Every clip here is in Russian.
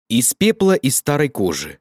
Из пепла и старой кожи.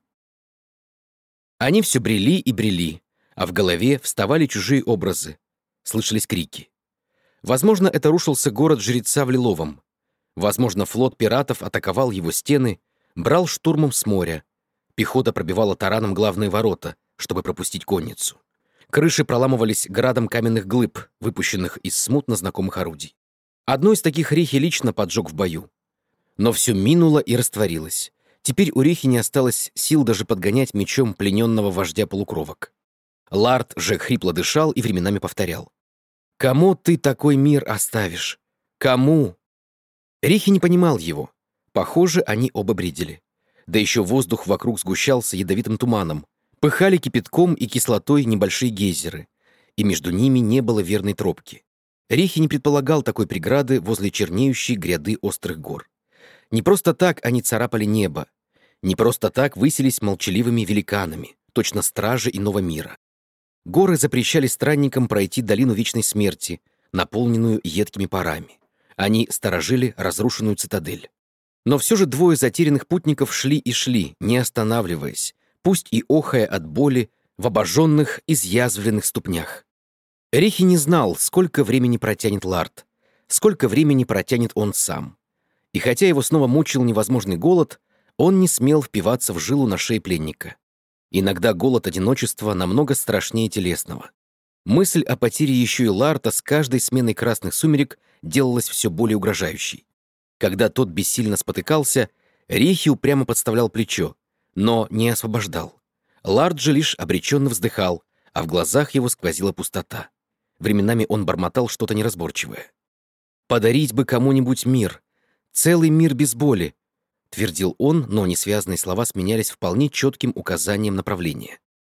Они все брели и брели, а в голове вставали чужие образы. Слышались крики. Возможно, это рушился город жреца в Лиловом. Возможно, флот пиратов атаковал его стены, брал штурмом с моря. Пехота пробивала тараном главные ворота, чтобы пропустить конницу. Крыши проламывались градом каменных глыб, выпущенных из смутно знакомых орудий. Одно из таких Рихи лично поджег в бою. Но все минуло и растворилось. Теперь у Рихи не осталось сил даже подгонять мечом плененного вождя полукровок. Лард же хрипло дышал и временами повторял: «Кому ты такой мир оставишь? Кому?» Рихи не понимал его. Похоже, они оба бредили. Да еще воздух вокруг сгущался ядовитым туманом. Пыхали кипятком и кислотой небольшие гейзеры. И между ними не было верной тропки. Рихи не предполагал такой преграды возле чернеющей гряды острых гор. Не просто так они царапали небо. Не просто так высились молчаливыми великанами, точно стражи иного мира. Горы запрещали странникам пройти долину вечной смерти, наполненную едкими парами. Они сторожили разрушенную цитадель. Но все же двое затерянных путников шли и шли, не останавливаясь, пусть и охая от боли в обожженных, изъязвленных ступнях. Рихи не знал, сколько времени протянет Лард, сколько времени протянет он сам. И хотя его снова мучил невозможный голод, он не смел впиваться в жилу на шее пленника. Иногда голод одиночества намного страшнее телесного. Мысль о потере еще и Ларта с каждой сменой красных сумерек делалась все более угрожающей. Когда тот бессильно спотыкался, Рихи упрямо подставлял плечо, но не освобождал. Лард же лишь обреченно вздыхал, а в глазах его сквозила пустота. Временами он бормотал что-то неразборчивое. «Подарить бы кому-нибудь мир, целый мир без боли», — твердил он, но несвязные слова сменялись вполне четким указанием направления.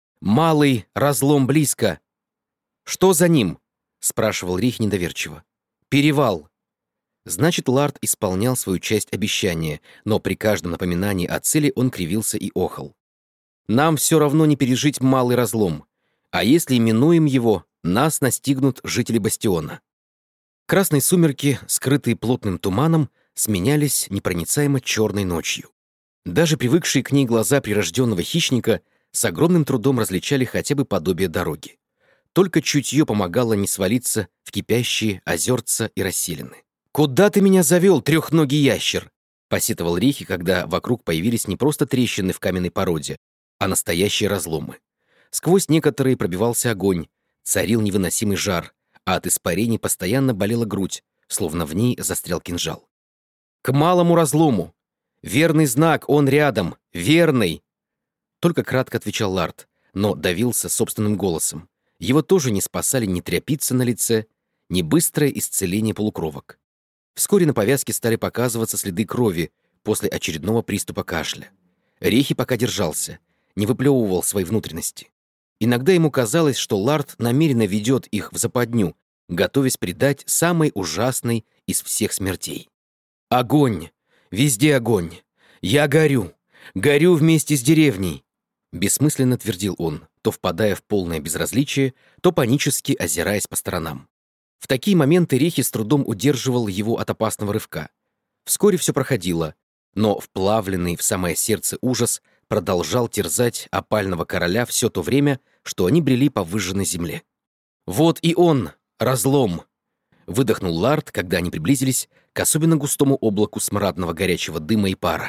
«Малый разлом близко!» «Что за ним?» — спрашивал Рих недоверчиво. «Перевал!» Значит, Лард исполнял свою часть обещания, но при каждом напоминании о цели он кривился и охал. «Нам все равно не пережить малый разлом, а если минуем его, нас настигнут жители бастиона». Красные сумерки, скрытые плотным туманом, сменялись непроницаемо черной ночью. Даже привыкшие к ней глаза прирожденного хищника с огромным трудом различали хотя бы подобие дороги. Только чутье помогало не свалиться в кипящие озерца и расселины. «Куда ты меня завел, трехногий ящер?» — посетовал Рихи, когда вокруг появились не просто трещины в каменной породе, а настоящие разломы. Сквозь некоторые пробивался огонь, царил невыносимый жар, а от испарений постоянно болела грудь, словно в ней застрял кинжал. «К малому разлому! Верный знак, он рядом! Верный!» Только кратко отвечал Лард, но давился собственным голосом. Его тоже не спасали ни тряпица на лице, ни быстрое исцеление полукровок. Вскоре на повязке стали показываться следы крови после очередного приступа кашля. Рихи пока держался, не выплевывал свои внутренности. Иногда ему казалось, что Лард намеренно ведет их в западню, готовясь предать самой ужасной из всех смертей. «Огонь! Везде огонь! Я горю! Горю вместе с деревней!» Бессмысленно твердил он, то впадая в полное безразличие, то панически озираясь по сторонам. В такие моменты Рихи с трудом удерживал его от опасного рывка. Вскоре все проходило, но вплавленный в самое сердце ужас продолжал терзать опального короля все то время, что они брели по выжженной земле. «Вот и он, разлом!» — выдохнул Лард, когда они приблизились к особенно густому облаку смрадного горячего дыма и пара.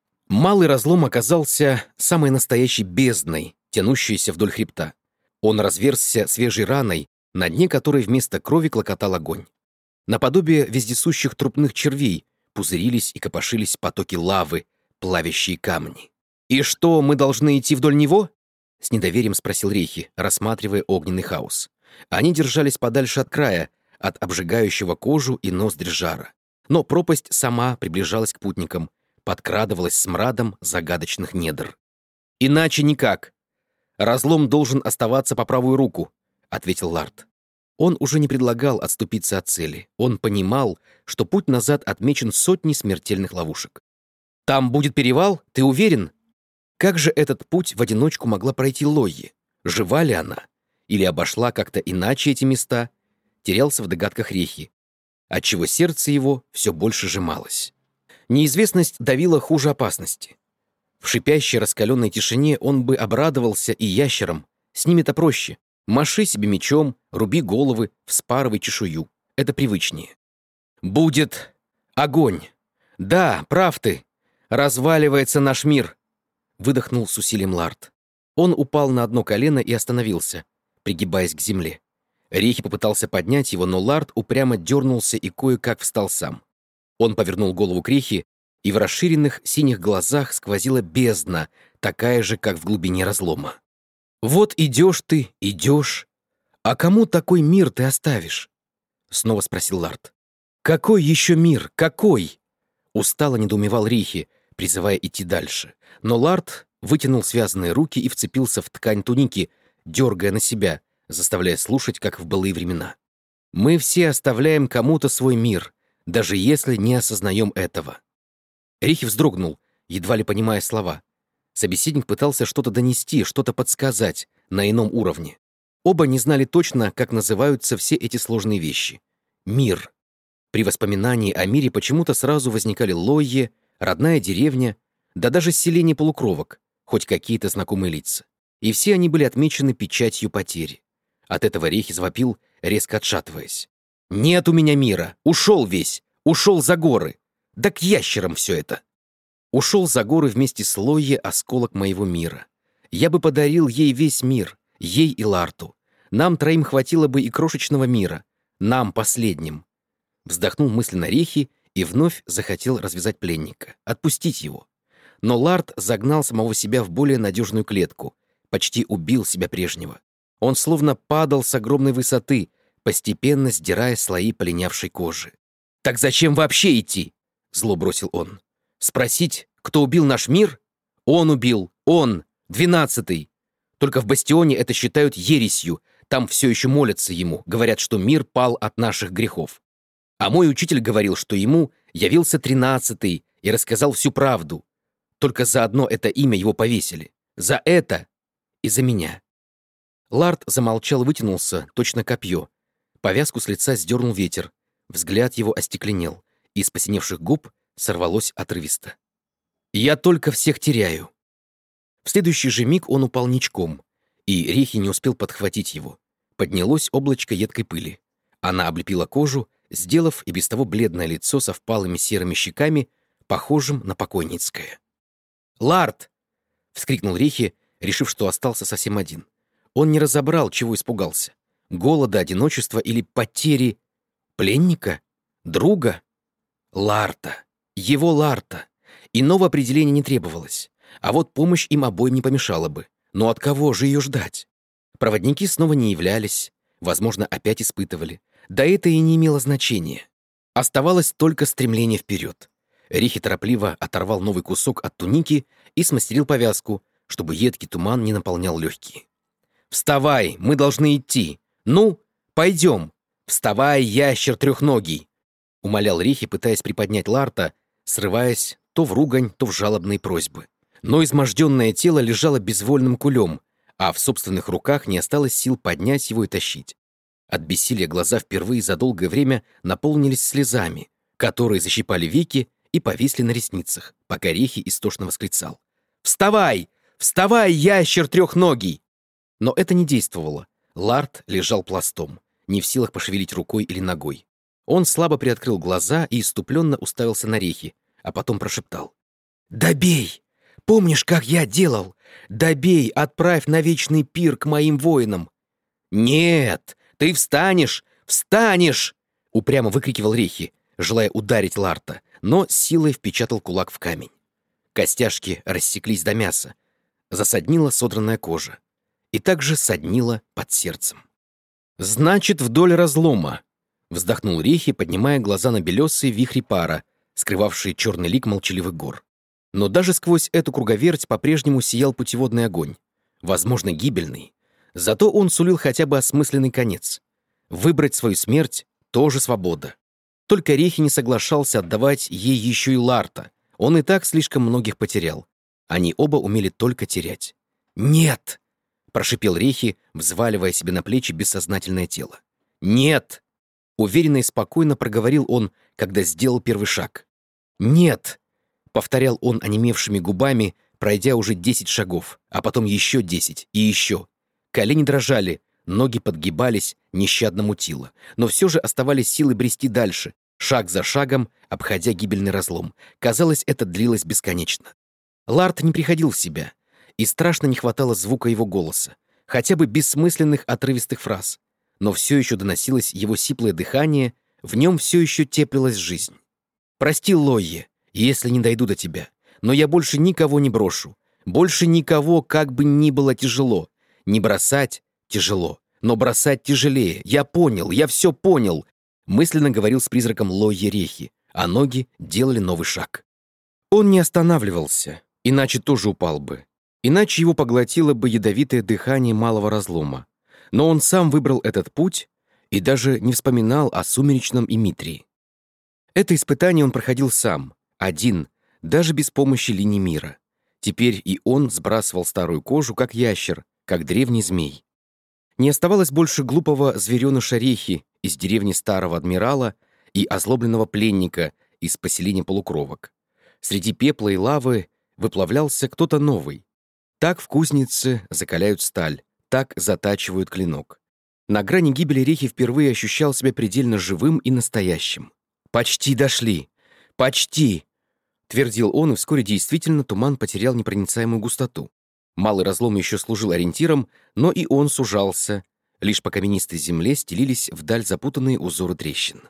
Малый разлом оказался самой настоящей бездной, тянущейся вдоль хребта. Он разверзся свежей раной, на дне которой вместо крови клокотал огонь. Наподобие вездесущих трупных червей пузырились и копошились потоки лавы, плавящие камни. «И что, мы должны идти вдоль него?» — с недоверием спросил Рихи, рассматривая огненный хаос. Они держались подальше от края, от обжигающего кожу и ноздри жара. Но пропасть сама приближалась к путникам, подкрадывалась смрадом загадочных недр. «Иначе никак. Разлом должен оставаться по правую руку», — ответил Лард. Он уже не предлагал отступиться от цели. Он понимал, что путь назад отмечен сотней смертельных ловушек. «Там будет перевал? Ты уверен?» Как же этот путь в одиночку могла пройти Лойи? Жива ли она? Или обошла как-то иначе эти места? Терялся в догадках Рихи, отчего сердце его все больше сжималось. Неизвестность давила хуже опасности. В шипящей раскаленной тишине он бы обрадовался и ящерам. С ними-то проще. Маши себе мечом, руби головы, вспарывай чешую. Это привычнее. «Будет огонь! Да, прав ты! Разваливается наш мир!» Выдохнул с усилием Ларт. Он упал на одно колено и остановился, пригибаясь к земле. Рихи попытался поднять его, но Ларт упрямо дернулся и кое-как встал сам. Он повернул голову к Рихи, и в расширенных синих глазах сквозила бездна, такая же, как в глубине разлома. «Вот идешь ты, идешь. А кому такой мир ты оставишь?» Снова спросил Ларт. «Какой еще мир? Какой?» Устало недоумевал Рихи, призывая идти дальше. Но Ларт вытянул связанные руки и вцепился в ткань туники, дергая на себя, заставляя слушать, как в былые времена. «Мы все оставляем кому-то свой мир, даже если не осознаем этого». Рихи вздрогнул, едва ли понимая слова. Собеседник пытался что-то донести, что-то подсказать на ином уровне. Оба не знали точно, как называются все эти сложные вещи. Мир. При воспоминании о мире почему-то сразу возникали Лойе, родная деревня, да даже селение полукровок, хоть какие-то знакомые лица. И все они были отмечены печатью потери. От этого Рихи завопил, резко отшатываясь. «Нет у меня мира! Ушел весь! Ушел за горы! Да к ящерам все это!» Ушел за горы вместе с Лойе осколок моего мира. Я бы подарил ей весь мир, ей и Ларту. Нам троим хватило бы и крошечного мира. Нам, последним. Вздохнул мысленно Рихи и вновь захотел развязать пленника, отпустить его. Но Ларт загнал самого себя в более надежную клетку, почти убил себя прежнего. Он словно падал с огромной высоты, постепенно сдирая слои полинявшей кожи. «Так зачем вообще идти?» — зло бросил он. «Спросить, кто убил наш мир? Он убил, он, 12-й. Только в Бастионе это считают ересью, там все еще молятся ему, говорят, что мир пал от наших грехов. А мой учитель говорил, что ему явился 13-й и рассказал всю правду. Только за одно это имя его повесили. За это и за меня». Ларт замолчал, вытянулся, точно копье. Повязку с лица сдернул ветер. Взгляд его остекленел. Из посиневших губ сорвалось отрывисто. «Я только всех теряю». В следующий же миг он упал ничком, и Рихи не успел подхватить его. Поднялось облачко едкой пыли. Она облепила кожу, сделав и без того бледное лицо со впалыми серыми щеками, похожим на покойницкое. «Ларт!» — вскрикнул Рихи, решив, что остался совсем один. Он не разобрал, чего испугался. Голода, одиночества или потери пленника? Друга? Ларта. Его Ларта. Иного определения не требовалось. А вот помощь им обоим не помешала бы. Но от кого же ее ждать? Проводники снова не являлись. Возможно, опять испытывали. Да это и не имело значения. Оставалось только стремление вперед. Рихи торопливо оторвал новый кусок от туники и смастерил повязку, чтобы едкий туман не наполнял легкие. «Вставай, мы должны идти. Ну, пойдем. Вставай, ящер трехногий!» — умолял Рихи, пытаясь приподнять Ларта, срываясь то в ругань, то в жалобные просьбы. Но изможденное тело лежало безвольным кулем, а в собственных руках не осталось сил поднять его и тащить. От бессилия глаза впервые за долгое время наполнились слезами, которые защипали веки и повисли на ресницах, пока Рихи истошно восклицал. «Вставай! Вставай, ящер трехногий!» Но это не действовало. Ларт лежал пластом, не в силах пошевелить рукой или ногой. Он слабо приоткрыл глаза и исступленно уставился на Рихи, а потом прошептал. «Добей! Помнишь, как я делал? Добей, отправь на вечный пир к моим воинам!» «Нет! Ты встанешь! Встанешь!» — упрямо выкрикивал Рихи, желая ударить Ларта, но силой впечатал кулак в камень. Костяшки рассеклись до мяса. Засаднила содранная кожа. И также соднила под сердцем. «Значит, вдоль разлома!» — вздохнул Рихи, поднимая глаза на белесые вихри пара, скрывавшие черный лик молчаливых гор. Но даже сквозь эту круговерть по-прежнему сиял путеводный огонь, возможно, гибельный. Зато он сулил хотя бы осмысленный конец. Выбрать свою смерть — тоже свобода. Только Рихи не соглашался отдавать ей еще и Ларта. Он и так слишком многих потерял. Они оба умели только терять. «Нет!» — прошипел Рихи, взваливая себе на плечи бессознательное тело. «Нет!» — уверенно и спокойно проговорил он, когда сделал первый шаг. «Нет!» — повторял он онемевшими губами, пройдя уже 10 шагов, а потом еще 10 и еще. Колени дрожали, ноги подгибались, нещадно мутило. Но все же оставались силы брести дальше, шаг за шагом, обходя гибельный разлом. Казалось, это длилось бесконечно. Ларт не приходил в себя, и страшно не хватало звука его голоса, хотя бы бессмысленных отрывистых фраз. Но все еще доносилось его сиплое дыхание, в нем все еще теплилась жизнь. «Прости, Лойе, если не дойду до тебя, но я больше никого не брошу. Больше никого, как бы ни было тяжело. Не бросать тяжело, но бросать тяжелее. Я понял, я все понял», мысленно говорил с призраком Лойе Рехи, а ноги делали новый шаг. Он не останавливался, иначе тоже упал бы. Иначе его поглотило бы ядовитое дыхание малого разлома. Но он сам выбрал этот путь и даже не вспоминал о сумеречном Имитрии. Это испытание он проходил сам, один, даже без помощи линий мира. Теперь и он сбрасывал старую кожу, как ящер, как древний змей. Не оставалось больше глупого звереныша Рехи из деревни старого адмирала и озлобленного пленника из поселения полукровок. Среди пепла и лавы выплавлялся кто-то новый. Так в кузнице закаляют сталь, так затачивают клинок. На грани гибели Рехи впервые ощущал себя предельно живым и настоящим. «Почти дошли! Почти!» — твердил он, и вскоре действительно туман потерял непроницаемую густоту. Малый разлом еще служил ориентиром, но и он сужался, лишь по каменистой земле стелились вдаль запутанные узоры трещин.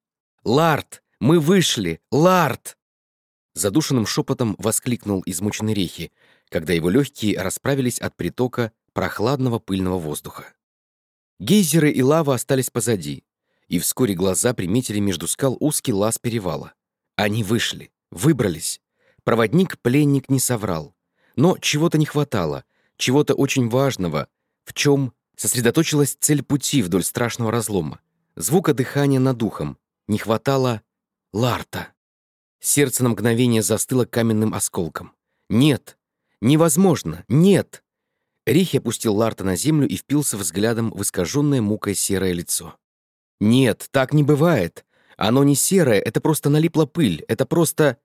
«Ларт! Мы вышли! Ларт!» Задушенным шепотом воскликнул измученный Рехи, когда его легкие расправились от притока прохладного пыльного воздуха. Гейзеры и лава остались позади, и вскоре глаза приметили между скал узкий лаз перевала. Они вышли, выбрались. Проводник-пленник не соврал. Но чего-то не хватало, чего-то очень важного, в чем сосредоточилась цель пути вдоль страшного разлома. Звука дыхания над ухом. Не хватало Ларта. Сердце на мгновение застыло каменным осколком. «Нет! Невозможно! Нет!» Рехи опустил Ларта на землю и впился взглядом в искаженное мукой серое лицо. «Нет, так не бывает. Оно не серое, это просто налипла пыль, это просто...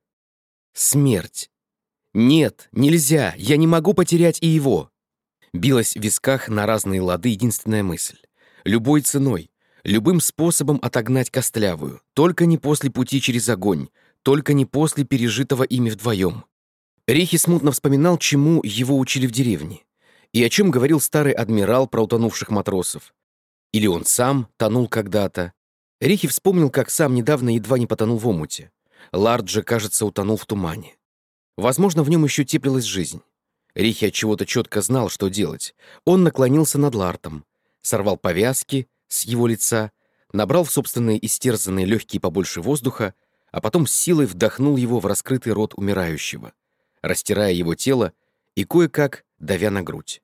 смерть. Нет, нельзя, я не могу потерять и его». Билась в висках на разные лады единственная мысль. Любой ценой, любым способом отогнать костлявую, только не после пути через огонь, только не после пережитого ими вдвоем. Рехи смутно вспоминал, чему его учили в деревне, и о чем говорил старый адмирал про утонувших матросов. Или он сам тонул когда-то. Рехи вспомнил, как сам недавно едва не потонул в омуте. Ларт же, кажется, утонул в тумане. Возможно, в нем еще теплилась жизнь. Рехи от чего-то четко знал, что делать. Он наклонился над Лартом, сорвал повязки с его лица, набрал в собственные истерзанные легкие побольше воздуха, а потом с силой вдохнул его в раскрытый рот умирающего, растирая его тело и кое-как давя на грудь.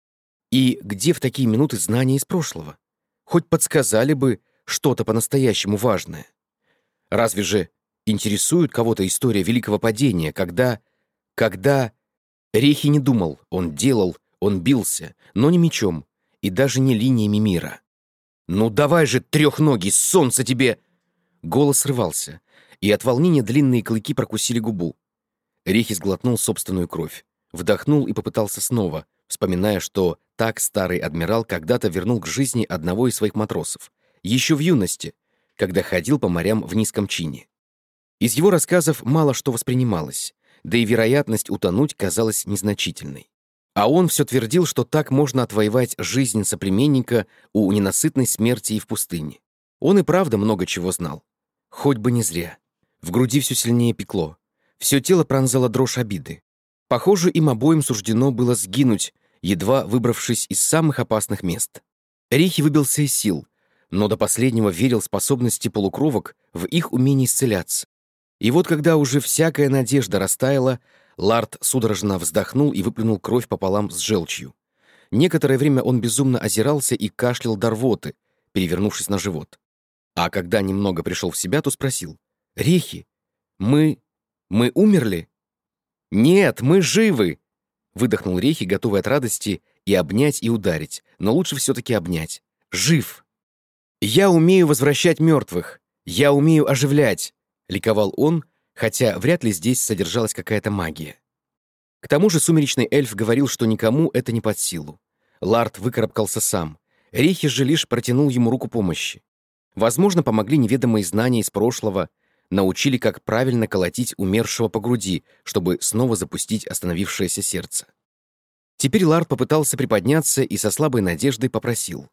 И где в такие минуты знания из прошлого? Хоть подсказали бы что-то по-настоящему важное. Разве же интересует кого-то история Великого Падения, когда... Рехи не думал, он делал, он бился, но не мечом и даже не линиями мира. «Ну давай же, трехногий, солнце тебе!» Голос срывался, и от волнения длинные клыки прокусили губу. Рехи сглотнул собственную кровь, вдохнул и попытался снова, вспоминая, что так старый адмирал когда-то вернул к жизни одного из своих матросов, еще в юности, когда ходил по морям в низком чине. Из его рассказов мало что воспринималось, да и вероятность утонуть казалась незначительной. А он все твердил, что так можно отвоевать жизнь соплеменника у ненасытной смерти и в пустыне. Он и правда много чего знал. Хоть бы не зря. В груди все сильнее пекло. Все тело пронзало дрожь обиды. Похоже, им обоим суждено было сгинуть, едва выбравшись из самых опасных мест. Рехи выбился из сил, но до последнего верил в способности полукровок в их умении исцеляться. И вот когда уже всякая надежда растаяла, Ларт судорожно вздохнул и выплюнул кровь пополам с желчью. Некоторое время он безумно озирался и кашлял до рвоты, перевернувшись на живот. А когда немного пришел в себя, то спросил: «Рехи, мы умерли?» «Нет, мы живы!» — выдохнул Рехи, готовый от радости и обнять, и ударить, но лучше все-таки обнять. «Жив! Я умею возвращать мертвых! Я умею оживлять!» — ликовал он, хотя вряд ли здесь содержалась какая-то магия. К тому же сумеречный эльф говорил, что никому это не под силу. Ларт выкарабкался сам. Рихи же лишь протянул ему руку помощи. Возможно, помогли неведомые знания из прошлого, научили, как правильно колотить умершего по груди, чтобы снова запустить остановившееся сердце. Теперь Ларт попытался приподняться и со слабой надеждой попросил.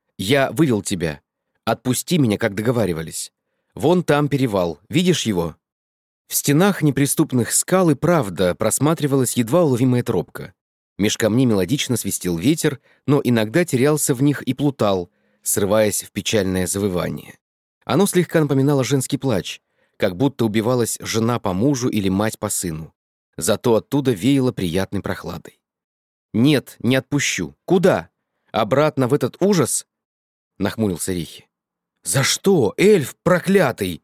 «Я вывел тебя. Отпусти меня, как договаривались. Вон там перевал. Видишь его?» В стенах неприступных скал и правда просматривалась едва уловимая тропка. Меж камней мелодично свистел ветер, но иногда терялся в них и плутал, срываясь в печальное завывание. Оно слегка напоминало женский плач, как будто убивалась жена по мужу или мать по сыну. Зато оттуда веяло приятной прохладой. «Нет, не отпущу. Куда? Обратно в этот ужас?» — нахмурился Рихи. «За что, эльф проклятый?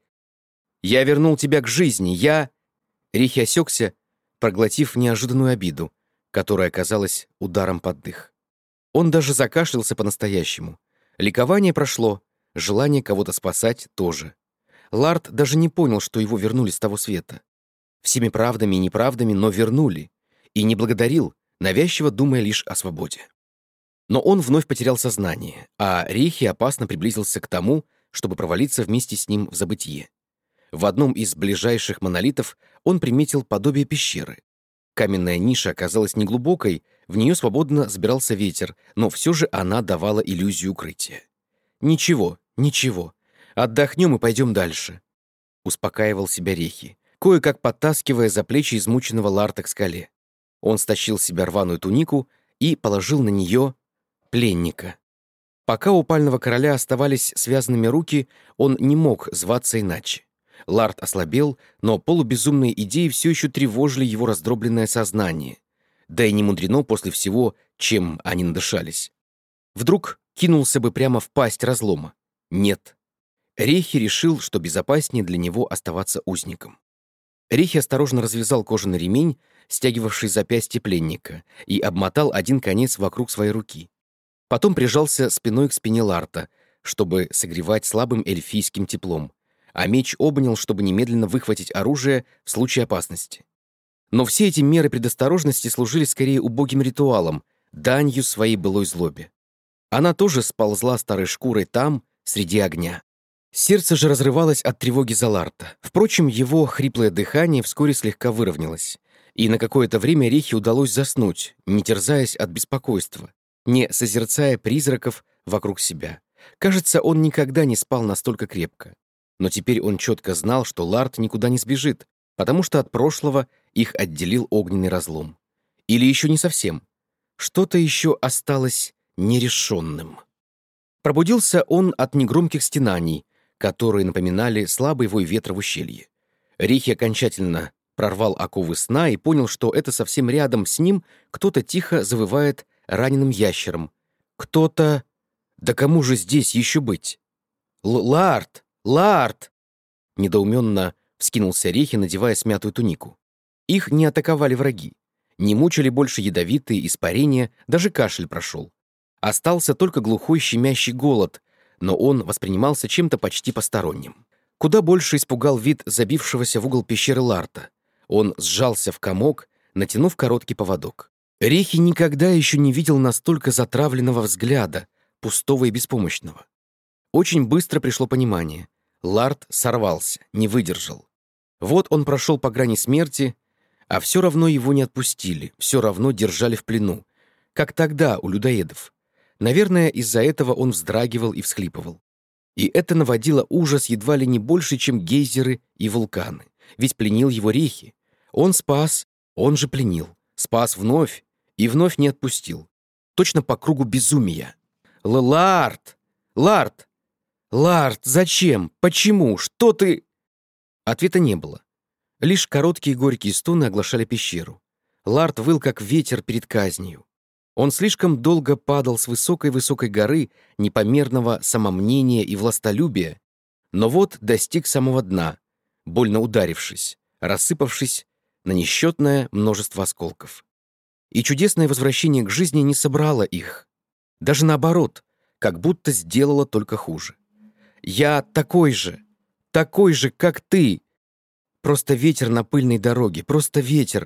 Я вернул тебя к жизни, я...» Рихи осекся, проглотив неожиданную обиду, которая оказалась ударом под дых. Он даже закашлялся по-настоящему. Ликование прошло, желание кого-то спасать тоже. Ларт даже не понял, что его вернули с того света. Всеми правдами и неправдами, но вернули. И не благодарил, навязчиво думая лишь о свободе. Но он вновь потерял сознание, а Рихи опасно приблизился к тому, чтобы провалиться вместе с ним в забытье. В одном из ближайших монолитов он приметил подобие пещеры. Каменная ниша оказалась неглубокой, в нее свободно сбирался ветер, но все же она давала иллюзию укрытия. «Ничего, ничего. Отдохнем и пойдем дальше», — успокаивал себя Рихи, кое-как подтаскивая за плечи измученного Ларта к скале. Он стащил с себя рваную тунику и положил на нее пленника. Пока у пального короля оставались связанными руки, он не мог зваться иначе. Ларт ослабел, но полубезумные идеи все еще тревожили его раздробленное сознание. Да и не мудрено после всего, чем они надышались. Вдруг кинулся бы прямо в пасть разлома. Нет. Рихи решил, что безопаснее для него оставаться узником. Рихи осторожно развязал кожаный ремень, стягивавший запястье пленника, и обмотал один конец вокруг своей руки. Потом прижался спиной к спине Ларта, чтобы согревать слабым эльфийским теплом, а меч обнял, чтобы немедленно выхватить оружие в случае опасности. Но все эти меры предосторожности служили скорее убогим ритуалом, данью своей былой злобе. Она тоже сползла старой шкурой там, среди огня. Сердце же разрывалось от тревоги за Ларта. Впрочем, его хриплое дыхание вскоре слегка выровнялось, и на какое-то время Рихи удалось заснуть, не терзаясь от беспокойства, не созерцая призраков вокруг себя. Кажется, он никогда не спал настолько крепко. Но теперь он четко знал, что Ларт никуда не сбежит, потому что от прошлого их отделил огненный разлом. Или еще не совсем. Что-то еще осталось нерешенным. Пробудился он от негромких стенаний, которые напоминали слабый вой ветра в ущелье. Рихи окончательно прорвал оковы сна и понял, что это совсем рядом с ним кто-то тихо завывает раненым ящером. Кто-то... Да кому же здесь еще быть? Ларт! Ларт!» Недоуменно вскинулся Рихи, надевая смятую тунику. Их не атаковали враги. Не мучили больше ядовитые испарения, даже кашель прошел. Остался только глухой щемящий голод, но он воспринимался чем-то почти посторонним. Куда больше испугал вид забившегося в угол пещеры Ларта. Он сжался в комок, натянув короткий поводок. Рихи никогда еще не видел настолько затравленного взгляда, пустого и беспомощного. Очень быстро пришло понимание. Ларт сорвался, не выдержал. Вот он прошел по грани смерти, а все равно его не отпустили, все равно держали в плену, как тогда у людоедов. Наверное, из-за этого он вздрагивал и всхлипывал. И это наводило ужас едва ли не больше, чем гейзеры и вулканы. Ведь пленил его Рихи. Он спас, он же пленил. Спас вновь и вновь не отпустил. Точно по кругу безумия. «Ларт! Ларт! Ларт, зачем? Почему? Что ты...» Ответа не было. Лишь короткие горькие стоны оглашали пещеру. Ларт выл, как ветер перед казнью. Он слишком долго падал с высокой-высокой горы непомерного самомнения и властолюбия, но вот достиг самого дна, больно ударившись, рассыпавшись на несчетное множество осколков. И чудесное возвращение к жизни не собрало их. Даже наоборот, как будто сделало только хуже. «Я такой же, как ты. Просто ветер на пыльной дороге, просто ветер»,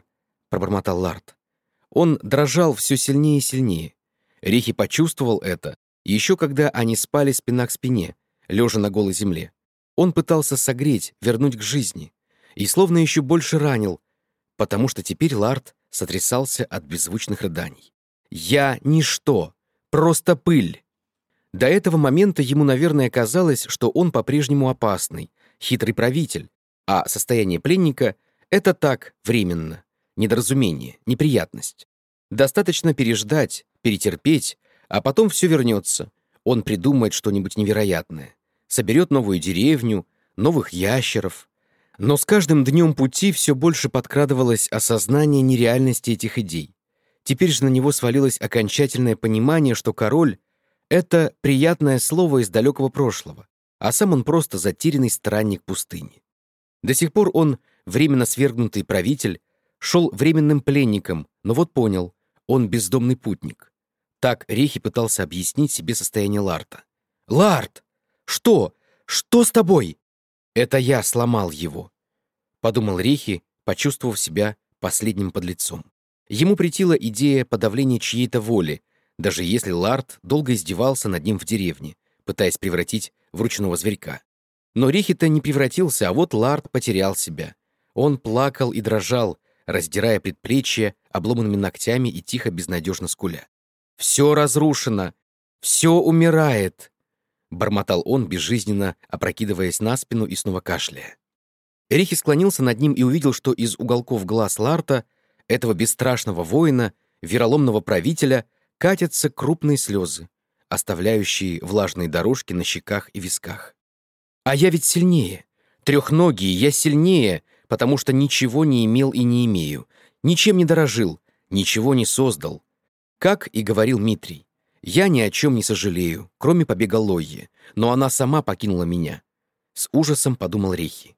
— пробормотал Ларт. Он дрожал все сильнее и сильнее. Рихи почувствовал это, еще когда они спали спина к спине, лежа на голой земле. Он пытался согреть, вернуть к жизни, и словно еще больше ранил, потому что теперь Ларт сотрясался от беззвучных рыданий. «Я — ничто, просто пыль!» До этого момента ему, наверное, казалось, что он по-прежнему опасный, хитрый правитель, а состояние пленника — это так, временно, недоразумение, неприятность. Достаточно переждать, перетерпеть, а потом все вернется. Он придумает что-нибудь невероятное, соберет новую деревню, новых ящеров. Но с каждым днем пути все больше подкрадывалось осознание нереальности этих идей. Теперь же на него свалилось окончательное понимание, что король — это приятное слово из далекого прошлого, а сам он просто затерянный странник пустыни. До сих пор он, временно свергнутый правитель, шел временным пленником, но вот понял, он бездомный путник. Так Рехи пытался объяснить себе состояние Ларта. «Ларт! Что? Что с тобой?» «Это я сломал его», — подумал Рехи, почувствовав себя последним подлецом. Ему претила идея подавления чьей-то воли, даже если Ларт долго издевался над ним в деревне, пытаясь превратить в ручного зверька. Но Рехи-то не превратился, а вот Ларт потерял себя. Он плакал и дрожал, раздирая предплечья обломанными ногтями и тихо безнадежно скуля. «Все разрушено! Все умирает!» — бормотал он, безжизненно опрокидываясь на спину и снова кашляя. Рехи склонился над ним и увидел, что из уголков глаз Ларта, этого бесстрашного воина, вероломного правителя, катятся крупные слезы, оставляющие влажные дорожки на щеках и висках. «А я ведь сильнее! Трехногий, я сильнее, потому что ничего не имел и не имею, ничем не дорожил, ничего не создал. Как и говорил Митрий, я ни о чем не сожалею, кроме побега Лойи, но она сама покинула меня», — с ужасом подумал Рехи.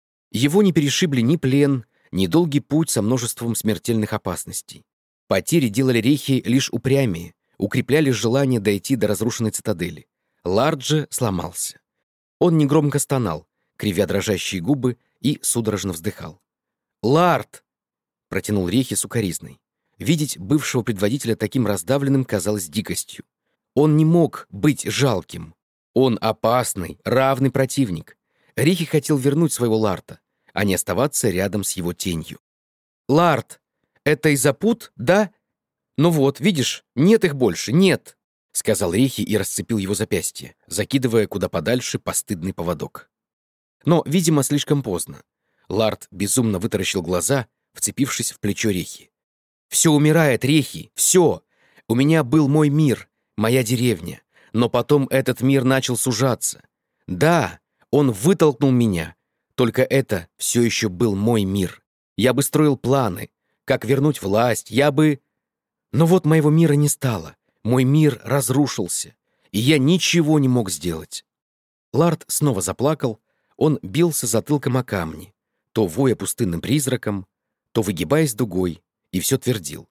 Его не перешибли ни плен, ни долгий путь со множеством смертельных опасностей. Потери делали Рехи лишь упрямее, укрепляли желание дойти до разрушенной цитадели. Ларт же сломался. Он негромко стонал, кривя дрожащие губы, и судорожно вздыхал. «Ларт!» — протянул Рехи сукоризной. Видеть бывшего предводителя таким раздавленным казалось дикостью. Он не мог быть жалким. Он опасный, равный противник. Рехи хотел вернуть своего Ларта, а не оставаться рядом с его тенью. «Ларт, это из-за пут, да? Ну вот, видишь, нет их больше, нет!» — сказал Рехи и расцепил его запястье, закидывая куда подальше постыдный поводок. Но, видимо, слишком поздно. Ларт безумно вытаращил глаза, вцепившись в плечо Рехи. «Все умирает, Рехи, все! У меня был мой мир, моя деревня, но потом этот мир начал сужаться. Да, он вытолкнул меня, только это все еще был мой мир. Я бы строил планы, как вернуть власть, я бы... Но вот моего мира не стало, мой мир разрушился, и я ничего не мог сделать». Ларт снова заплакал, он бился затылком о камни, то воя пустынным призраком, то выгибаясь дугой, и все твердил.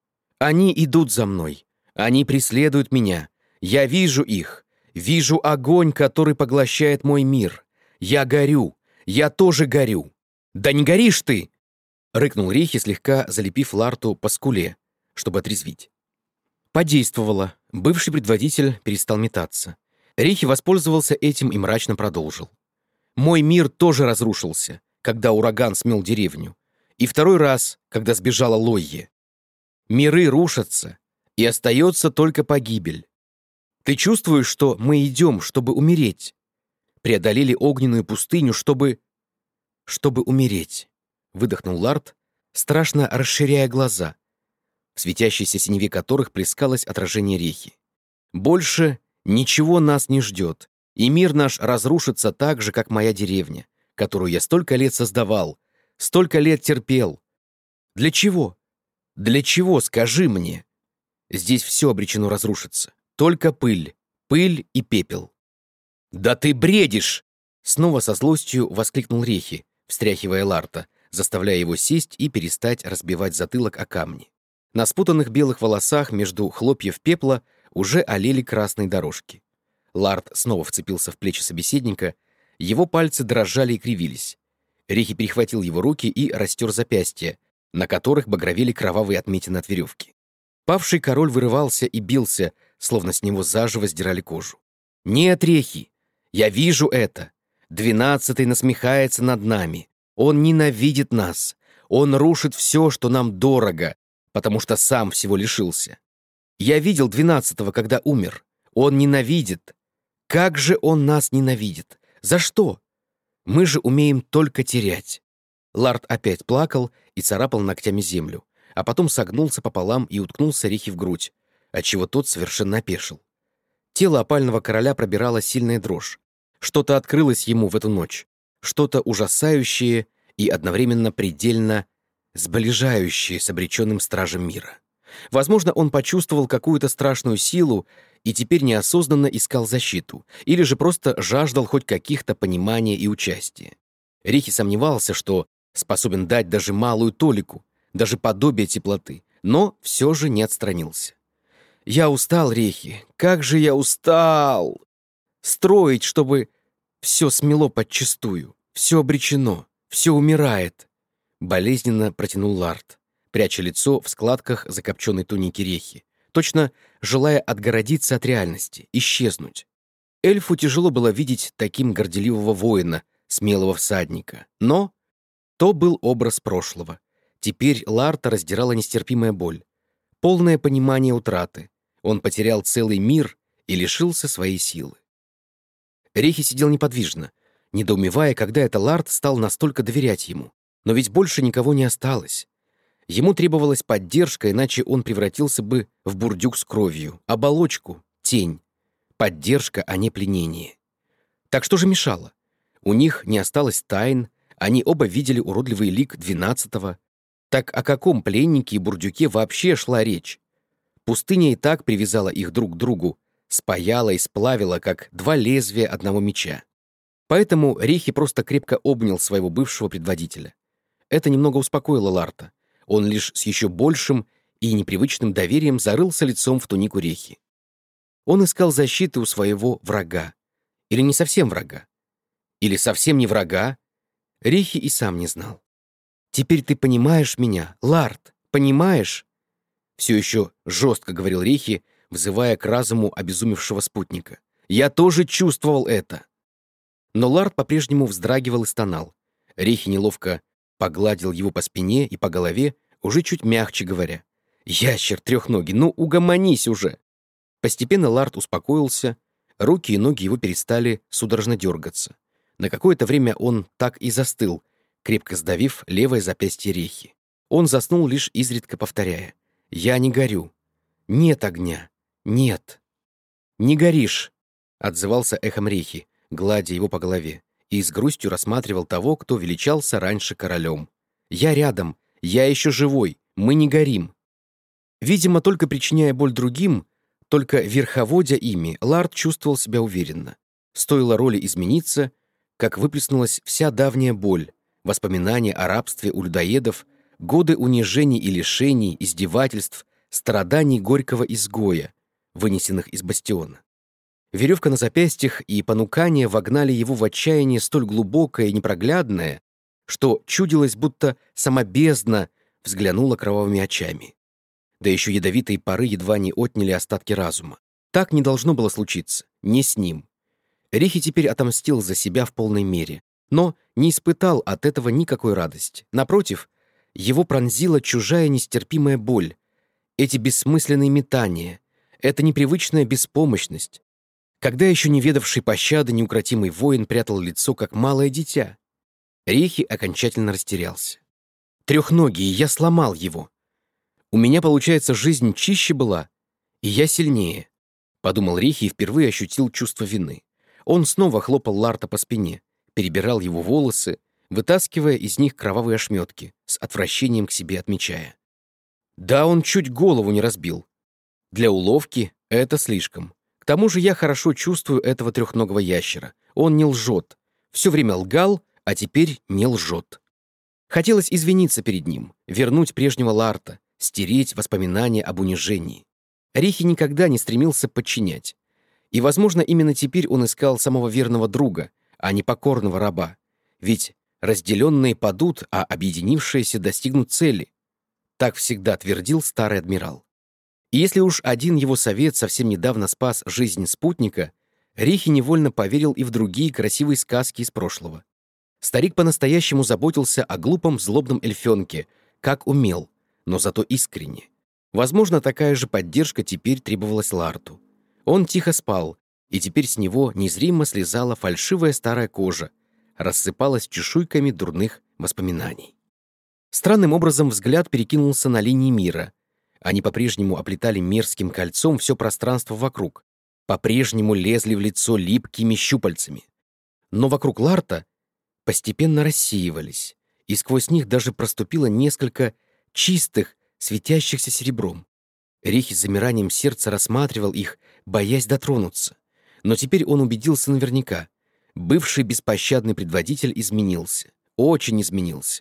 «Они идут за мной, они преследуют меня, я вижу их, вижу огонь, который поглощает мой мир. Я горю, я тоже горю». «Да не горишь ты!» — рыкнул Рехи, слегка залепив Ларту по скуле, чтобы отрезвить. Подействовало, бывший предводитель перестал метаться. Рехи воспользовался этим и мрачно продолжил. «Мой мир тоже разрушился, когда ураган смел деревню. И второй раз, когда сбежала Лойе. Миры рушатся, и остается только погибель. Ты чувствуешь, что мы идем, чтобы умереть? Преодолели огненную пустыню, чтобы умереть», — выдохнул Ларт, страшно расширяя глаза, в светящейся синеве которых плескалось отражение Рехи. «Больше ничего нас не ждет, и мир наш разрушится так же, как моя деревня, которую я столько лет создавал, столько лет терпел. Для чего? Для чего, скажи мне? Здесь все обречено разрушиться. Только пыль, пыль и пепел». «Да ты бредишь!» Снова со злостью воскликнул Рехи, встряхивая Ларта, заставляя его сесть и перестать разбивать затылок о камни. На спутанных белых волосах между хлопьев пепла уже олели красные дорожки. Ларт снова вцепился в плечи собеседника, его пальцы дрожали и кривились. Рехи перехватил его руки и растер запястье, на которых багровели кровавые отметины от веревки. Павший король вырывался и бился, словно с него заживо сдирали кожу. «Нет, Рехи! Я вижу это! 12-й насмехается над нами. Он ненавидит нас. Он рушит все, что нам дорого, потому что сам всего лишился. Я видел 12-го, когда умер. Он ненавидит. Как же он нас ненавидит? За что? Мы же умеем только терять». Лард опять плакал и царапал ногтями землю, а потом согнулся пополам и уткнулся Рехи в грудь, отчего тот совершенно опешил. Тело опального короля пробирала сильная дрожь. Что-то открылось ему в эту ночь, что-то ужасающее и одновременно предельно сближающее с обреченным стражем мира. Возможно, он почувствовал какую-то страшную силу и теперь неосознанно искал защиту, или же просто жаждал хоть каких-то понимания и участия. Рехи сомневался, что способен дать даже малую толику, даже подобие теплоты, но все же не отстранился. «Я устал, Рехи, как же я устал! Строить, чтобы все смело подчистую, все обречено, все умирает!» Болезненно протянул Лард, пряча лицо в складках закопченной туники Рехи, точно желая отгородиться от реальности, исчезнуть. Эльфу тяжело было видеть таким горделивого воина, смелого всадника, но то был образ прошлого. Теперь Ларта раздирала нестерпимая боль, полное понимание утраты. Он потерял целый мир и лишился своей силы. Рехи сидел неподвижно, недоумевая, когда это Лард стал настолько доверять ему. Но ведь больше никого не осталось. Ему требовалась поддержка, иначе он превратился бы в бурдюк с кровью, оболочку, тень. Поддержка, а не пленение. Так что же мешало? У них не осталось тайн, они оба видели уродливый лик 12-го. Так о каком пленнике и бурдюке вообще шла речь? Пустыня и так привязала их друг к другу, спаяла и сплавила, как два лезвия одного меча. Поэтому Рехи просто крепко обнял своего бывшего предводителя. Это немного успокоило Ларта. Он лишь с еще большим и непривычным доверием зарылся лицом в тунику Рехи. Он искал защиты у своего врага. Или не совсем врага. Или совсем не врага. Рехи и сам не знал. «Теперь ты понимаешь меня, Лард, понимаешь?» Все еще жестко говорил Рехи, взывая к разуму обезумевшего спутника. «Я тоже чувствовал это». Но Лард по-прежнему вздрагивал и стонал. Рехи неловко погладил его по спине и по голове, уже чуть мягче говоря. «Ящер трехногий, ну угомонись уже!» Постепенно Лард успокоился, руки и ноги его перестали судорожно дергаться. На какое-то время он так и застыл, крепко сдавив левое запястье Рехи. Он заснул, лишь изредка повторяя: «Я не горю. Нет огня. Нет». «Не горишь», — отзывался эхом Рехи, гладя его по голове, и с грустью рассматривал того, кто величался раньше королем. «Я рядом. Я еще живой. Мы не горим». Видимо, только причиняя боль другим, только верховодя ими, Лард чувствовал себя уверенно. Стоило роли измениться, как выплеснулась вся давняя боль, воспоминания о рабстве у людоедов, годы унижений и лишений, издевательств, страданий горького изгоя, вынесенных из бастиона. Веревка на запястьях и понукания вогнали его в отчаяние столь глубокое и непроглядное, что чудилось, будто сама бездна взглянула кровавыми очами. Да еще ядовитые пары едва не отняли остатки разума. Так не должно было случиться, не с ним. Рехи теперь отомстил за себя в полной мере, но не испытал от этого никакой радости. Напротив, его пронзила чужая нестерпимая боль, эти бессмысленные метания, эта непривычная беспомощность. Когда еще не ведавший пощады неукротимый воин прятал лицо, как малое дитя? Рехи окончательно растерялся. «Трехногий, я сломал его. У меня, получается, жизнь чище была, и я сильнее», — подумал Рехи и впервые ощутил чувство вины. Он снова хлопал Ларта по спине, перебирал его волосы, вытаскивая из них кровавые ошметки, с отвращением к себе отмечая. Да, он чуть голову не разбил. Для уловки это слишком. К тому же я хорошо чувствую этого трехногого ящера. Он не лжет. Все время лгал, а теперь не лжет. Хотелось извиниться перед ним, вернуть прежнего Ларта, стереть воспоминания об унижении. Рехи никогда не стремился подчинять. И, возможно, именно теперь он искал самого верного друга, а не покорного раба. Ведь разделенные падут, а объединившиеся достигнут цели. Так всегда твердил старый адмирал. И если уж один его совет совсем недавно спас жизнь спутника, Рихи невольно поверил и в другие красивые сказки из прошлого. Старик по-настоящему заботился о глупом злобном эльфенке, как умел, но зато искренне. Возможно, такая же поддержка теперь требовалась Ларту. Он тихо спал, и теперь с него незримо слезала фальшивая старая кожа, рассыпалась чешуйками дурных воспоминаний. Странным образом взгляд перекинулся на линии мира. Они по-прежнему оплетали мерзким кольцом все пространство вокруг, по-прежнему лезли в лицо липкими щупальцами. Но вокруг Ларта постепенно рассеивались, и сквозь них даже проступило несколько чистых, светящихся серебром. Рихи с замиранием сердца рассматривал их, боясь дотронуться. Но теперь он убедился наверняка. Бывший беспощадный предводитель изменился. Очень изменился.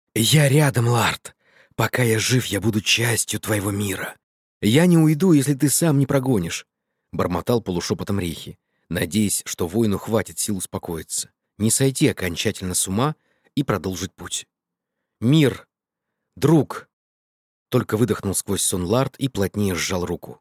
«Я рядом, Ларт. Пока я жив, я буду частью твоего мира. Я не уйду, если ты сам не прогонишь», — бормотал полушепотом Рихи, надеясь, что воину хватит сил успокоиться, не сойти окончательно с ума и продолжить путь. «Мир! Друг!» Только выдохнул сквозь сон Ларт и плотнее сжал руку.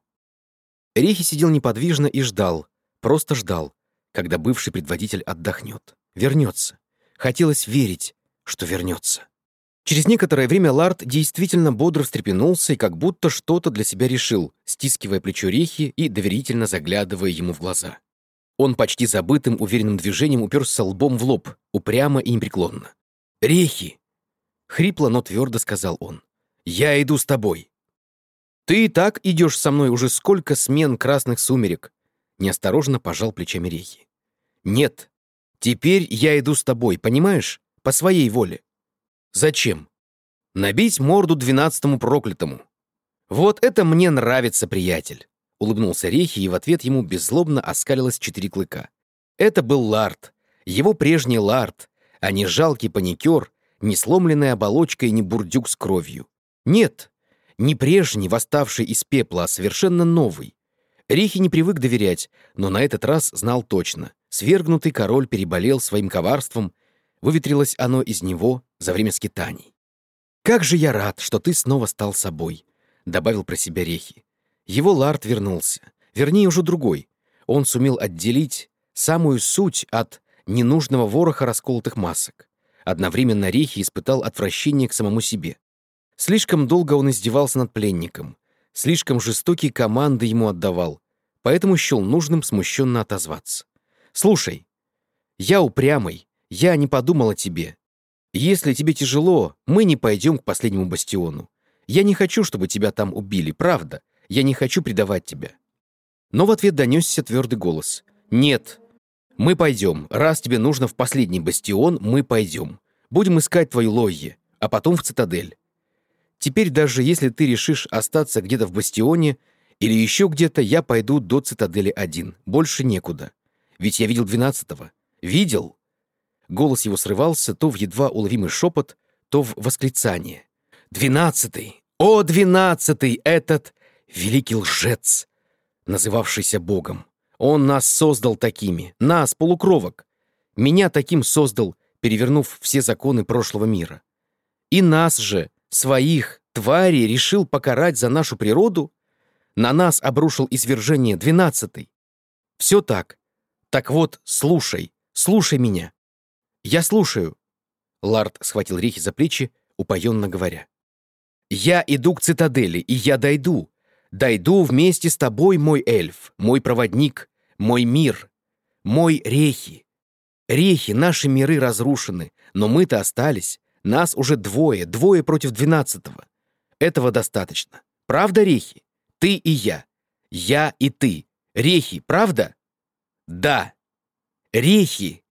Рихи сидел неподвижно и ждал, просто ждал, когда бывший предводитель отдохнет, вернется. Хотелось верить, что вернется. Через некоторое время Ларт действительно бодро встрепенулся и как будто что-то для себя решил, стискивая плечо Рихи и доверительно заглядывая ему в глаза. Он почти забытым, уверенным движением уперся лбом в лоб, упрямо и непреклонно. «Рихи!» — хрипло, но твердо сказал он. «Я иду с тобой». «Ты и так идешь со мной уже сколько смен красных сумерек?» Неосторожно пожал плечами Рихи. «Нет, теперь я иду с тобой, понимаешь? По своей воле». «Зачем?» «Набить морду 12-му проклятому». «Вот это мне нравится, приятель», — улыбнулся Рихи, и в ответ ему беззлобно оскалилось 4 клыка. Это был Ларт, его прежний Ларт, а не жалкий паникер, не сломленная оболочка и не бурдюк с кровью. Нет, не прежний, восставший из пепла, а совершенно новый. Рихи не привык доверять, но на этот раз знал точно. Свергнутый король переболел своим коварством, выветрилось оно из него за время скитаний. «Как же я рад, что ты снова стал собой», — добавил про себя Рихи. Его Ларт вернулся, вернее, уже другой. Он сумел отделить самую суть от ненужного вороха расколотых масок. Одновременно Рихи испытал отвращение к самому себе. Слишком долго он издевался над пленником, слишком жестокие команды ему отдавал, поэтому счел нужным смущенно отозваться. «Слушай, я упрямый, я не подумал о тебе. Если тебе тяжело, мы не пойдем к последнему бастиону. Я не хочу, чтобы тебя там убили, правда. Я не хочу предавать тебя». Но в ответ донесся твердый голос. «Нет, мы пойдем. Раз тебе нужно в последний бастион, мы пойдем. Будем искать твою Лойе, а потом в цитадель. Теперь даже если ты решишь остаться где-то в бастионе или еще где-то, я пойду до цитадели один. Больше некуда. Ведь я видел 12-го. Видел?» Голос его срывался то в едва уловимый шепот, то в восклицание. «12-й! О, 12-й! Этот великий лжец, называвшийся Богом! Он нас создал такими, нас, полукровок. Меня таким создал, перевернув все законы прошлого мира. И нас же, своих тварей, решил покарать за нашу природу? На нас обрушил извержение 12-й. Все так. Так вот, слушай меня. Я слушаю». Ларт схватил Рихи за плечи, упоенно говоря. «Я иду к цитадели, и я дойду. Дойду вместе с тобой, мой эльф, мой проводник, мой мир, мой Рехи. Рехи, наши миры разрушены, но мы-то остались. Нас уже двое против 12-го. Этого достаточно. Правда, Рехи? Ты и я. Я и ты. Рехи, правда? Да. Рехи.